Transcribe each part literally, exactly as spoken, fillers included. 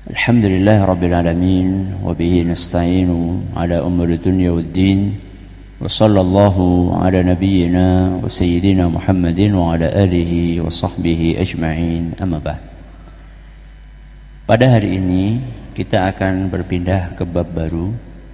Alhamdulillah Rabbil Alamin. Wabihi nasta'inu ala umuri dunya waddin. Wa sallallahu ala nabiyyina wa sayyidina Muhammadin wa ala alihi wa sahbihi ajma'in. Amma ba'd. Pada hari ini kita akan berpindah ke bab baru.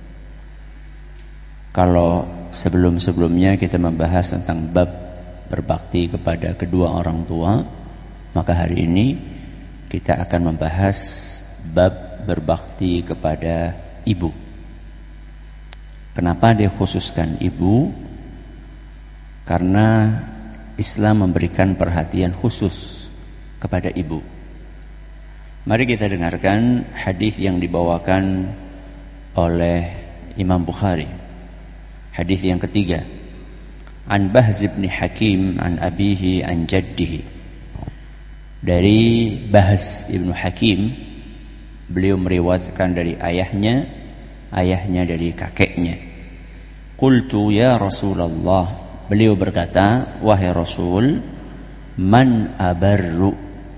Kalau sebelum-sebelumnya kita membahas tentang bab berbakti kepada kedua orang tua, maka hari ini kita akan membahas bab berbakti kepada ibu. Kenapa dia khususkan ibu? Karena Islam memberikan perhatian khusus kepada ibu. Mari kita dengarkan hadis yang dibawakan oleh Imam Bukhari. Hadis yang ketiga. An Bahz bin Hakim an abihi an jaddihi. Dari Bahz ibnu Hakim, beliau meriwayatkan dari ayahnya, ayahnya dari kakeknya. Qultu ya Rasulullah, beliau berkata, wahai Rasul, man abarru,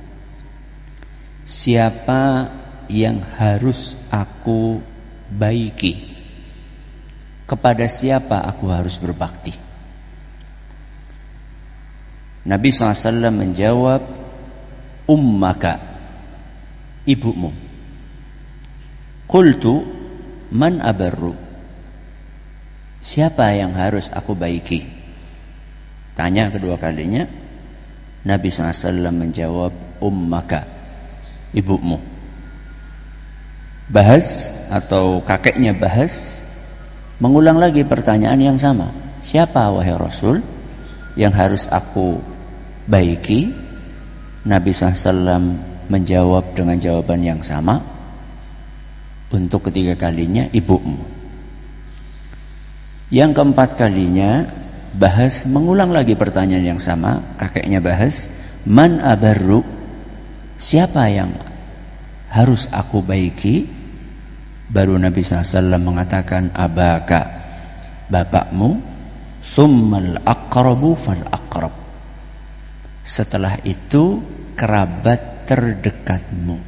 siapa yang harus aku baiki, kepada siapa aku harus berbakti? Nabi shallallahu alaihi wasallam menjawab, ummaka, ibumu. Qultu man abarru, siapa yang harus aku baiki? Tanya kedua kalinya. Nabi shallallahu alaihi wasallam menjawab, ummaka, ibumu. Bahas atau kakeknya Bahas mengulang lagi pertanyaan yang sama. Siapa wahai Rasul yang harus aku baiki? Nabi shallallahu alaihi wasallam menjawab dengan jawaban yang sama. Untuk ketiga kalinya, ibumu. Yang keempat kalinya, Bahas mengulang lagi pertanyaan yang sama. Kakeknya Bahas, man abarru, siapa yang harus aku baiki? Baru Nabi shallallahu alaihi wasallam mengatakan, abaka, bapakmu. Tsummal aqrabu fal aqrab, setelah itu kerabat terdekatmu.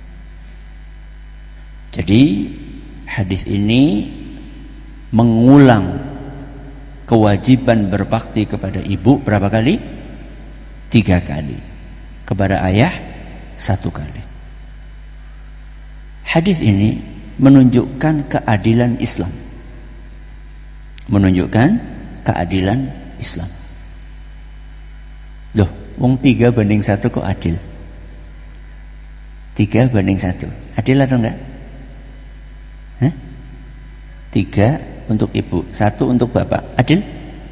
Jadi hadis ini mengulang kewajiban berbakti kepada ibu berapa kali? Tiga kali. Kepada ayah satu kali. Hadis ini menunjukkan keadilan Islam. Menunjukkan keadilan Islam. Loh, wong tiga banding satu kok adil? Tiga banding satu, adil atau enggak? Hah? Tiga untuk ibu, satu untuk bapak, adil?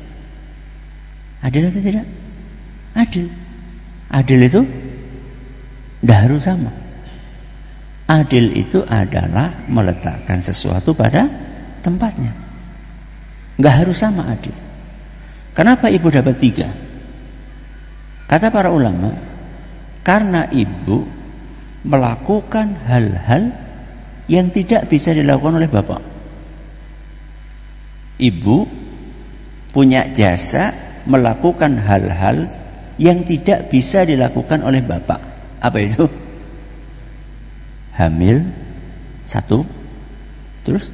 Adil atau tidak? Adil. Adil itu tidak harus sama. Adil itu adalah meletakkan sesuatu pada tempatnya. Enggak harus sama adil. Kenapa ibu dapat tiga? Kata para ulama, karena ibu melakukan hal-hal yang tidak bisa dilakukan oleh bapak. Ibu punya jasa melakukan hal-hal yang tidak bisa dilakukan oleh bapak. Apa itu? Hamil satu, terus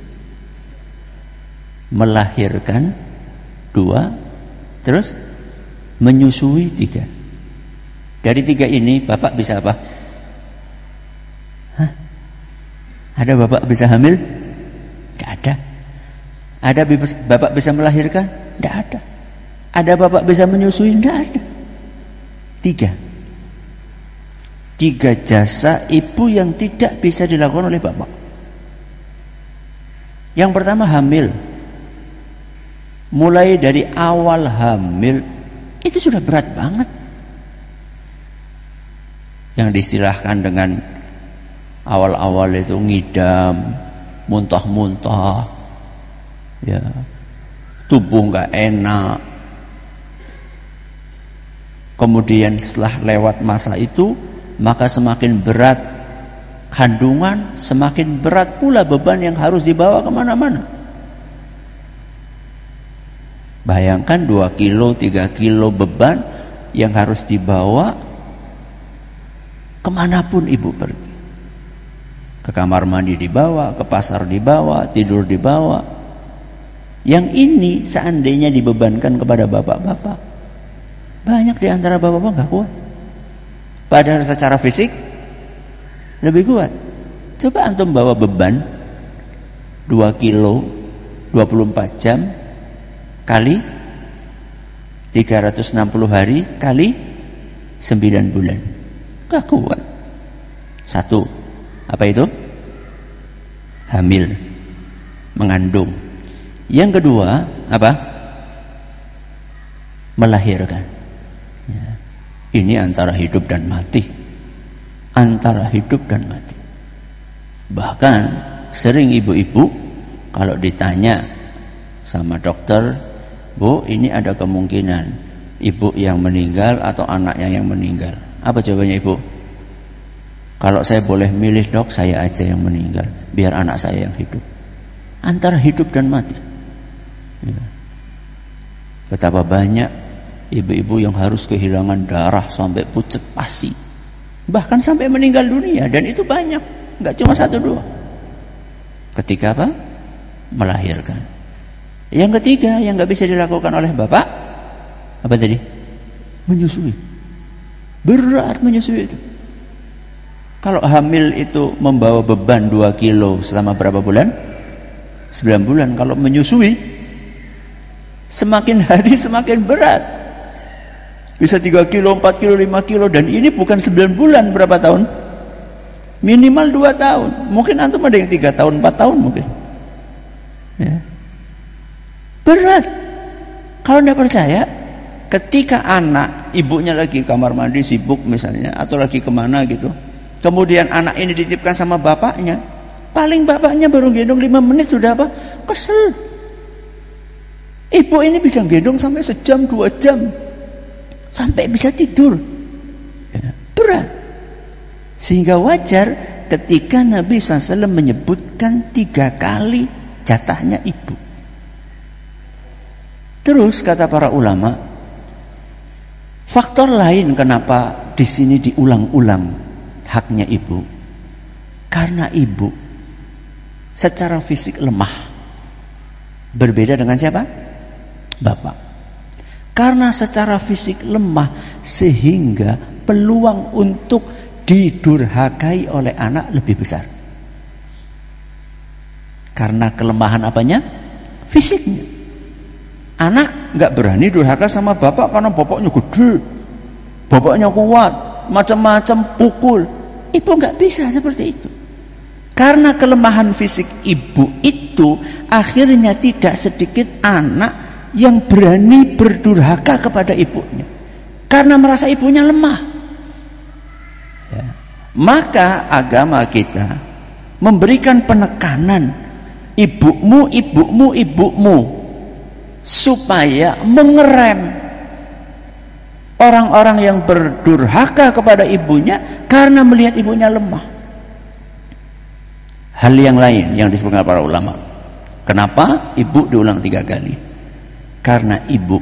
melahirkan dua, terus menyusui tiga. Dari tiga ini bapak bisa apa? Hah? Ada bapak bisa hamil? Tidak ada. Ada bapak bisa melahirkan? Tidak ada. Ada bapak bisa menyusui? Tidak ada. Tiga. Tiga jasa ibu yang tidak bisa dilakukan oleh bapak. Yang pertama hamil. Mulai dari awal hamil itu sudah berat banget. Yang distilahkan dengan awal-awal itu ngidam, muntah-muntah, ya, tubuh nggak enak. Kemudian setelah lewat masa itu, maka semakin berat kandungan, semakin berat pula beban yang harus dibawa kemana-mana. Bayangkan dua kilo, tiga kilo beban yang harus dibawa kemanapun ibu pergi. Ke kamar mandi dibawa, ke pasar dibawa, tidur dibawa. Yang ini seandainya dibebankan kepada bapak-bapak, banyak di antara bapak-bapak gak kuat. Padahal secara fisik lebih kuat. Coba antum bawa beban dua kilo dua puluh empat jam kali tiga ratus enam puluh hari kali sembilan bulan. Gak kuat. Satu, apa itu? Hamil, mengandung. Yang kedua, apa? Melahirkan. Ya. Ini antara hidup dan mati. Antara hidup dan mati. Bahkan sering ibu-ibu kalau ditanya sama dokter, Bu, ini ada kemungkinan ibu yang meninggal atau anaknya yang meninggal. Apa jawabannya ibu? Kalau saya boleh milih dok, saya aja yang meninggal, biar anak saya yang hidup. Antara hidup dan mati. Ya. Betapa banyak ibu-ibu yang harus kehilangan darah sampai pucat pasi, bahkan sampai meninggal dunia, dan itu banyak, nggak cuma satu dua. Ketika apa? Melahirkan. Yang ketiga yang nggak bisa dilakukan oleh bapak, apa tadi? Menyusui. Berat menyusui itu. Kalau hamil itu membawa beban dua kilo selama berapa bulan? sembilan bulan. Kalau menyusui, semakin hari semakin berat. Bisa tiga kilo, empat kilo, lima kilo. Dan ini bukan sembilan bulan, berapa tahun? Minimal dua tahun. Mungkin antum ada yang tiga tahun, empat tahun mungkin. Ya. Berat. Kalau tidak percaya, ketika anak, ibunya lagi kamar mandi sibuk misalnya, atau lagi kemana gitu, kemudian anak ini dititipkan sama bapaknya, paling bapaknya baru gendong lima menit sudah apa? Kesel. Ibu ini bisa gendong sampai sejam, dua jam, sampai bisa tidur. Ya, berat. Sehingga wajar ketika Nabi shallallahu alaihi wasallam menyebutkan tiga kali jatahnya ibu. Terus kata para ulama, faktor lain kenapa di sini diulang-ulang haknya ibu, karena ibu secara fisik lemah, berbeda dengan siapa? Bapak. Karena secara fisik lemah, sehingga peluang untuk didurhakai oleh anak lebih besar. Karena kelemahan apanya? Fisiknya. Anak nggak berani durhaka sama bapak karena bapaknya gede, bapaknya kuat, macam-macam pukul. Ibu nggak bisa seperti itu. Karena kelemahan fisik ibu itu, akhirnya tidak sedikit anak yang berani berdurhaka kepada ibunya, karena merasa ibunya lemah. Ya. Maka agama kita memberikan penekanan ibumu, ibumu, ibumu, supaya mengerem orang-orang yang berdurhaka kepada ibunya karena melihat ibunya lemah. Hal yang lain yang disebutkan para ulama, kenapa ibu diulang tiga kali? Karena ibu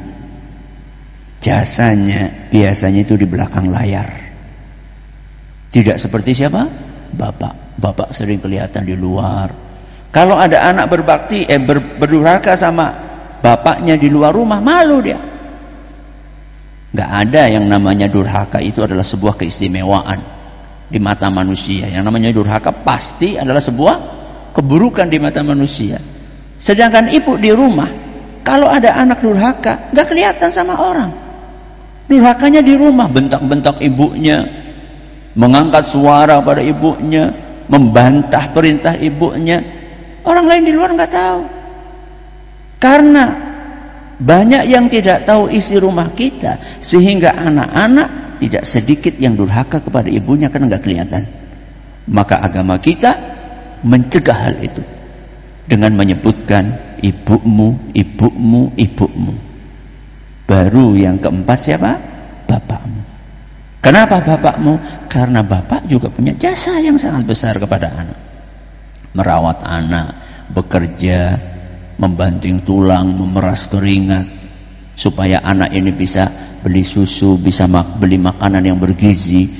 jasanya biasanya itu di belakang layar. Tidak seperti siapa? Bapak. Bapak sering kelihatan di luar. Kalau ada anak berbakti eh ber, berdurhaka sama bapaknya di luar rumah, malu dia. Gak ada yang namanya durhaka, itu adalah sebuah keistimewaan di mata manusia. Yang namanya durhaka pasti adalah sebuah keburukan di mata manusia. Sedangkan ibu di rumah, kalau ada anak durhaka, gak kelihatan sama orang. Durhakanya di rumah, bentak-bentak ibunya, mengangkat suara pada ibunya, membantah perintah ibunya. Orang lain di luar gak tahu. Karena banyak yang tidak tahu isi rumah kita, sehingga anak-anak tidak sedikit yang durhaka kepada ibunya karena nggak kelihatan. Maka agama kita mencegah hal itu dengan menyebutkan ibumu, ibumu, ibumu. Baru yang keempat siapa? Bapakmu. Kenapa bapakmu? Karena bapak juga punya jasa yang sangat besar kepada anak. Merawat anak, bekerja, membanting tulang, memeras keringat, supaya anak ini bisa beli susu, bisa mak- beli makanan yang bergizi,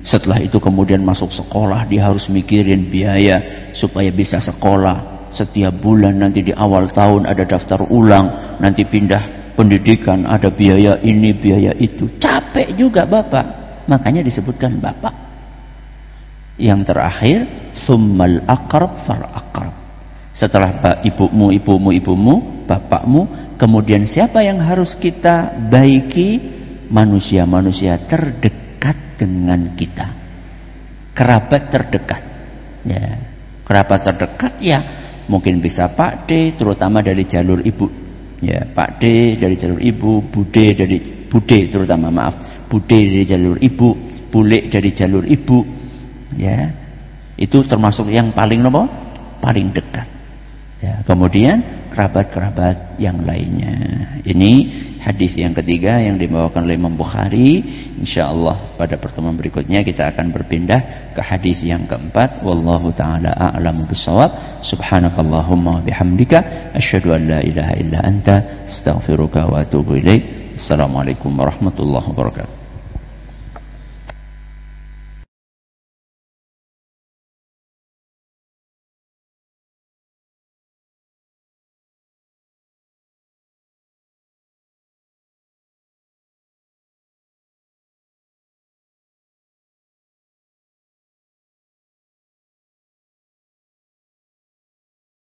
Setelah itu kemudian masuk sekolah, dia harus mikirin biaya supaya bisa sekolah. Setiap bulan nanti di awal tahun ada daftar ulang, nanti pindah pendidikan, ada biaya ini, biaya itu. Capek juga bapak, makanya disebutkan bapak. Yang terakhir, tsummal aqrab fal aqrab. Setelah ibumu, ibumu, ibumu, bapakmu, kemudian siapa yang harus kita baiki? Manusia-manusia terdekat dengan kita, kerabat terdekat. Ya, kerabat terdekat ya mungkin bisa Pak D, terutama dari jalur ibu. Ya, Pak D dari jalur ibu, Bude dari Bude terutama maaf, Bude dari jalur ibu, Bule dari jalur ibu. Ya, itu termasuk yang paling nopo, paling dekat. Ya, kemudian kerabat-kerabat yang lainnya. Ini hadis yang ketiga yang dibawakan oleh Imam Bukhari. Insyaallah pada pertemuan berikutnya kita akan berpindah ke hadis yang keempat. Wallahu taala a'lamu bissawab. Subhanakallahumma bihamdika asyhadu an la ilaha illa anta astaghfiruka wa atubu ilaik. Assalamualaikum warahmatullahi wabarakatuh.